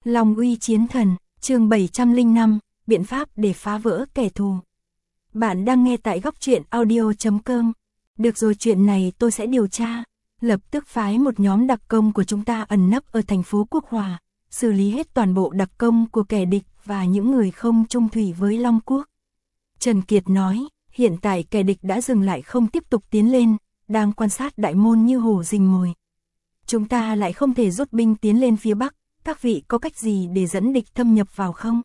Long uy chiến thần, chương 705, biện pháp để phá vỡ kẻ thù. Bạn đang nghe tại góc truyện audio.com. Được rồi, chuyện này tôi sẽ điều tra. Lập tức phái một nhóm đặc công của chúng ta ẩn nấp ở thành phố Quốc Hòa, xử lý hết toàn bộ đặc công của kẻ địch và những người không chung thủy với Long Quốc. Trần Kiệt nói, hiện tại kẻ địch đã dừng lại không tiếp tục tiến lên, đang quan sát đại môn như hổ rình mồi. Chúng ta lại không thể rút binh tiến lên phía Bắc, các vị có cách gì để dẫn địch thâm nhập vào không?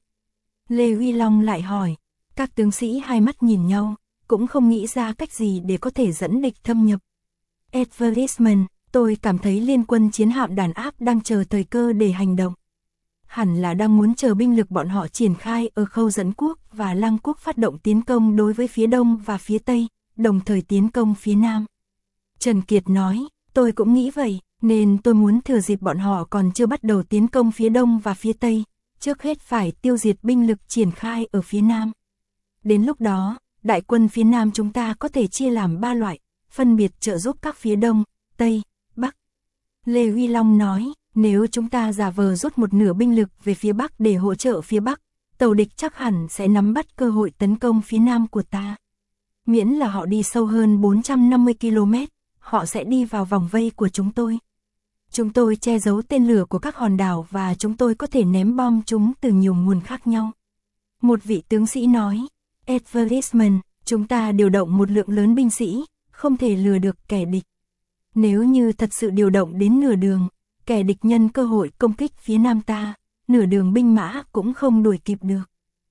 Lê Huy Long lại hỏi, các tướng sĩ hai mắt nhìn nhau, cũng không nghĩ ra cách gì để có thể dẫn địch thâm nhập. Advertisement, tôi cảm thấy liên quân chiến hạm đàn áp đang chờ thời cơ để hành động. Hẳn là đang muốn chờ binh lực bọn họ triển khai ở khâu dẫn quốc và Lăng quốc phát động tiến công đối với phía đông và phía tây, đồng thời tiến công phía nam. Trần Kiệt nói, tôi cũng nghĩ vậy, nên tôi muốn thừa dịp bọn họ còn chưa bắt đầu tiến công phía đông và phía tây, trước hết phải tiêu diệt binh lực triển khai ở phía nam. Đến lúc đó, đại quân phía nam chúng ta có thể chia làm 3 loại, phân biệt trợ giúp các phía đông, tây, bắc. Lê Huy Long nói, nếu chúng ta giả vờ rút một nửa binh lực về phía bắc để hỗ trợ phía bắc, tàu địch chắc hẳn sẽ nắm bắt cơ hội tấn công phía nam của ta. Miễn là họ đi sâu hơn 450 km, họ sẽ đi vào vòng vây của chúng tôi. Chúng tôi che giấu tên lửa của các hòn đảo và chúng tôi có thể ném bom chúng từ nhiều nguồn khác nhau. Một vị tướng sĩ nói, Advertisement, chúng ta điều động một lượng lớn binh sĩ, không thể lừa được kẻ địch. Nếu như thật sự điều động đến nửa đường, kẻ địch nhân cơ hội công kích phía nam ta, nửa đường binh mã cũng không đuổi kịp được.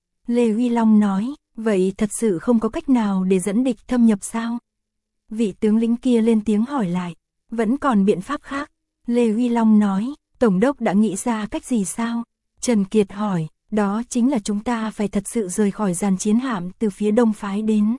Lê Huy Long nói, vậy thật sự không có cách nào để dẫn địch thâm nhập sao? Vị tướng lĩnh kia lên tiếng hỏi lại, vẫn còn biện pháp khác. Lê Huy Long nói, Tổng đốc đã nghĩ ra cách gì sao? Trần Kiệt hỏi, đó chính là chúng ta phải thật sự rời khỏi dàn chiến hạm từ phía đông phái đến.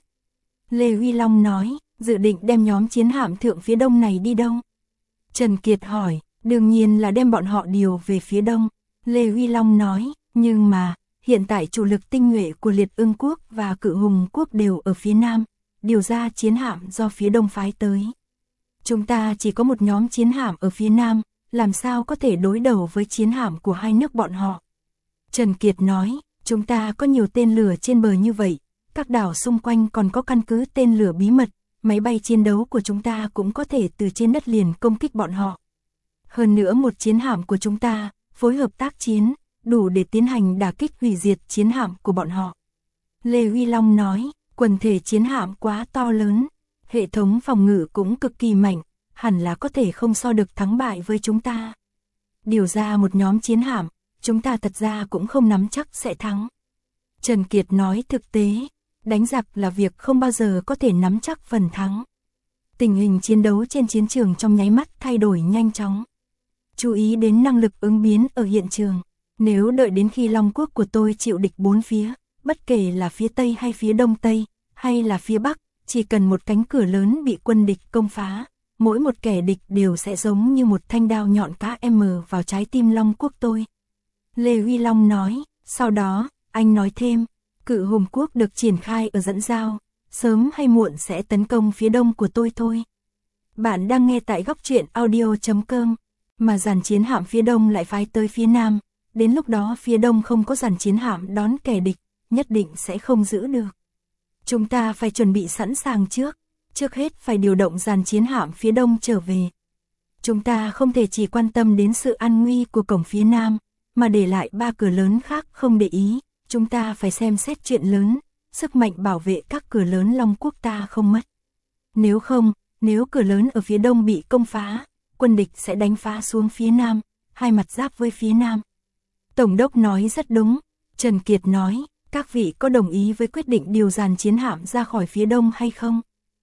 Lê Huy Long nói, dự định đem nhóm chiến hạm thượng phía đông này đi đâu? Trần Kiệt hỏi, đương nhiên là đem bọn họ điều về phía đông. Lê Huy Long nói, nhưng mà, hiện tại chủ lực tinh nhuệ của Liệt Ưng quốc và Cự Hùng quốc đều ở phía nam, điều ra chiến hạm do phía đông phái tới. Chúng ta chỉ có một nhóm chiến hạm ở phía nam, làm sao có thể đối đầu với chiến hạm của hai nước bọn họ. Trần Kiệt nói, chúng ta có nhiều tên lửa trên bờ như vậy, các đảo xung quanh còn có căn cứ tên lửa bí mật, máy bay chiến đấu của chúng ta cũng có thể từ trên đất liền công kích bọn họ. Hơn nữa một chiến hạm của chúng ta, phối hợp tác chiến, đủ để tiến hành đả kích hủy diệt chiến hạm của bọn họ. Lê Huy Long nói, quần thể chiến hạm quá to lớn, hệ thống phòng ngự cũng cực kỳ mạnh, hẳn là có thể không so được thắng bại với chúng ta. Điều ra một nhóm chiến hạm, chúng ta thật ra cũng không nắm chắc sẽ thắng. Trần Kiệt nói thực tế, đánh giặc là việc không bao giờ có thể nắm chắc phần thắng. Tình hình chiến đấu trên chiến trường trong nháy mắt thay đổi nhanh chóng. Chú ý đến năng lực ứng biến ở hiện trường. Nếu đợi đến khi Long quốc của tôi chịu địch bốn phía, bất kể là phía Tây hay phía Đông Tây, hay là phía Bắc, chỉ cần một cánh cửa lớn bị quân địch công phá, mỗi một kẻ địch đều sẽ giống như một thanh đao nhọn KM vào trái tim Long quốc tôi. Lê Huy Long nói, sau đó, anh nói thêm, Cự Hùng quốc được triển khai ở dẫn giao, sớm hay muộn sẽ tấn công phía đông của tôi thôi. Bạn đang nghe tại góc truyện audio.com, mà dàn chiến hạm phía đông lại phái tới phía nam, đến lúc đó phía đông không có dàn chiến hạm đón kẻ địch, nhất định sẽ không giữ được. Chúng ta phải chuẩn bị sẵn sàng trước hết phải điều động dàn chiến hạm phía đông trở về. Chúng ta không thể chỉ quan tâm đến sự an nguy của cổng phía nam, mà để lại 3 cửa lớn khác không để ý, chúng ta phải xem xét chuyện lớn, sức mạnh bảo vệ các cửa lớn Long quốc ta không mất. Nếu không, nếu cửa lớn ở phía đông bị công phá, quân địch sẽ đánh phá xuống phía nam, hai mặt giáp với phía nam. Tổng đốc nói rất đúng. Trần Kiệt nói, các vị có đồng ý với quyết định điều dàn chiến hạm ra khỏi phía đông hay không?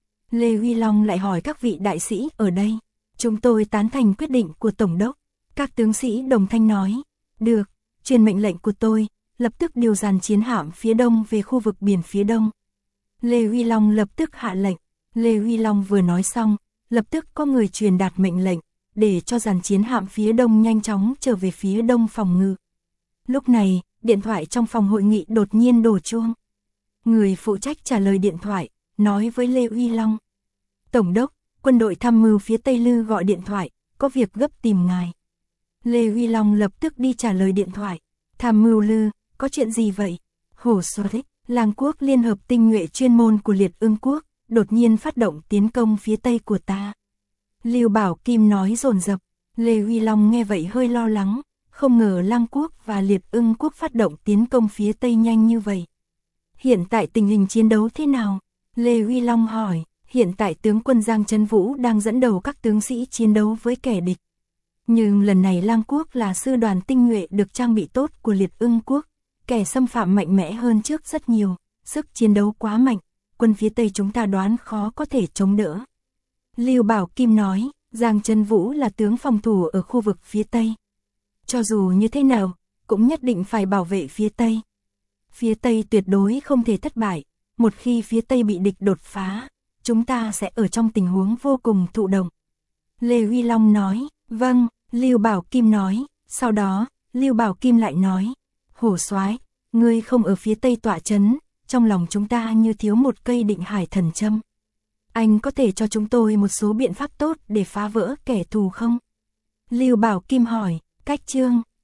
Lê Huy Long lại hỏi các vị đại sĩ ở đây. Chúng tôi tán thành quyết định của Tổng đốc. Các tướng sĩ đồng thanh nói, được, truyền mệnh lệnh của tôi, lập tức điều dàn chiến hạm phía đông về khu vực biển phía đông. Lê Huy Long lập tức hạ lệnh. Lê Huy Long vừa nói xong, lập tức có người truyền đạt mệnh lệnh, để cho dàn chiến hạm phía đông nhanh chóng trở về phía đông phòng ngự. Lúc này, điện thoại trong phòng hội nghị đột nhiên đổ chuông. Người phụ trách trả lời điện thoại, nói với Lê Huy Long. Tổng đốc, quân đội tham mưu phía Tây Lư gọi điện thoại, có việc gấp tìm ngài. Lê Huy Long lập tức đi trả lời điện thoại. Tham mưu Lư, có chuyện gì vậy? Hổ Xoáy, Lang quốc liên hợp tinh nhuệ chuyên môn của Liệt Ưng quốc, đột nhiên phát động tiến công phía tây của ta. Lưu Bảo Kim nói dồn dập. Lê Huy Long nghe vậy hơi lo lắng, không ngờ Lang quốc và Liệt Ưng quốc phát động tiến công phía tây nhanh như vậy. Hiện tại tình hình chiến đấu thế nào? Lê Huy Long hỏi. Hiện tại tướng quân Giang Trấn Vũ đang dẫn đầu các tướng sĩ chiến đấu với kẻ địch. Nhưng lần này Lang quốc là sư đoàn tinh nhuệ được trang bị tốt của Liệt Ưng quốc, kẻ xâm phạm mạnh mẽ hơn trước rất nhiều, sức chiến đấu quá mạnh, quân phía Tây chúng ta đoán khó có thể chống đỡ. Lưu Bảo Kim nói, Giang Trấn Vũ là tướng phòng thủ ở khu vực phía Tây. Cho dù như thế nào, cũng nhất định phải bảo vệ phía Tây. Phía Tây tuyệt đối không thể thất bại, một khi phía Tây bị địch đột phá, chúng ta sẽ ở trong tình huống vô cùng thụ động. Lê Huy Long nói, vâng, Lưu Bảo Kim nói, sau đó, Lưu Bảo Kim lại nói, Hổ Soái, ngươi không ở phía Tây tọa trấn, trong lòng chúng ta như thiếu một cây định hải thần châm. Anh có thể cho chúng tôi một số biện pháp tốt để phá vỡ kẻ thù không? Lưu Bảo Kim hỏi, cách chương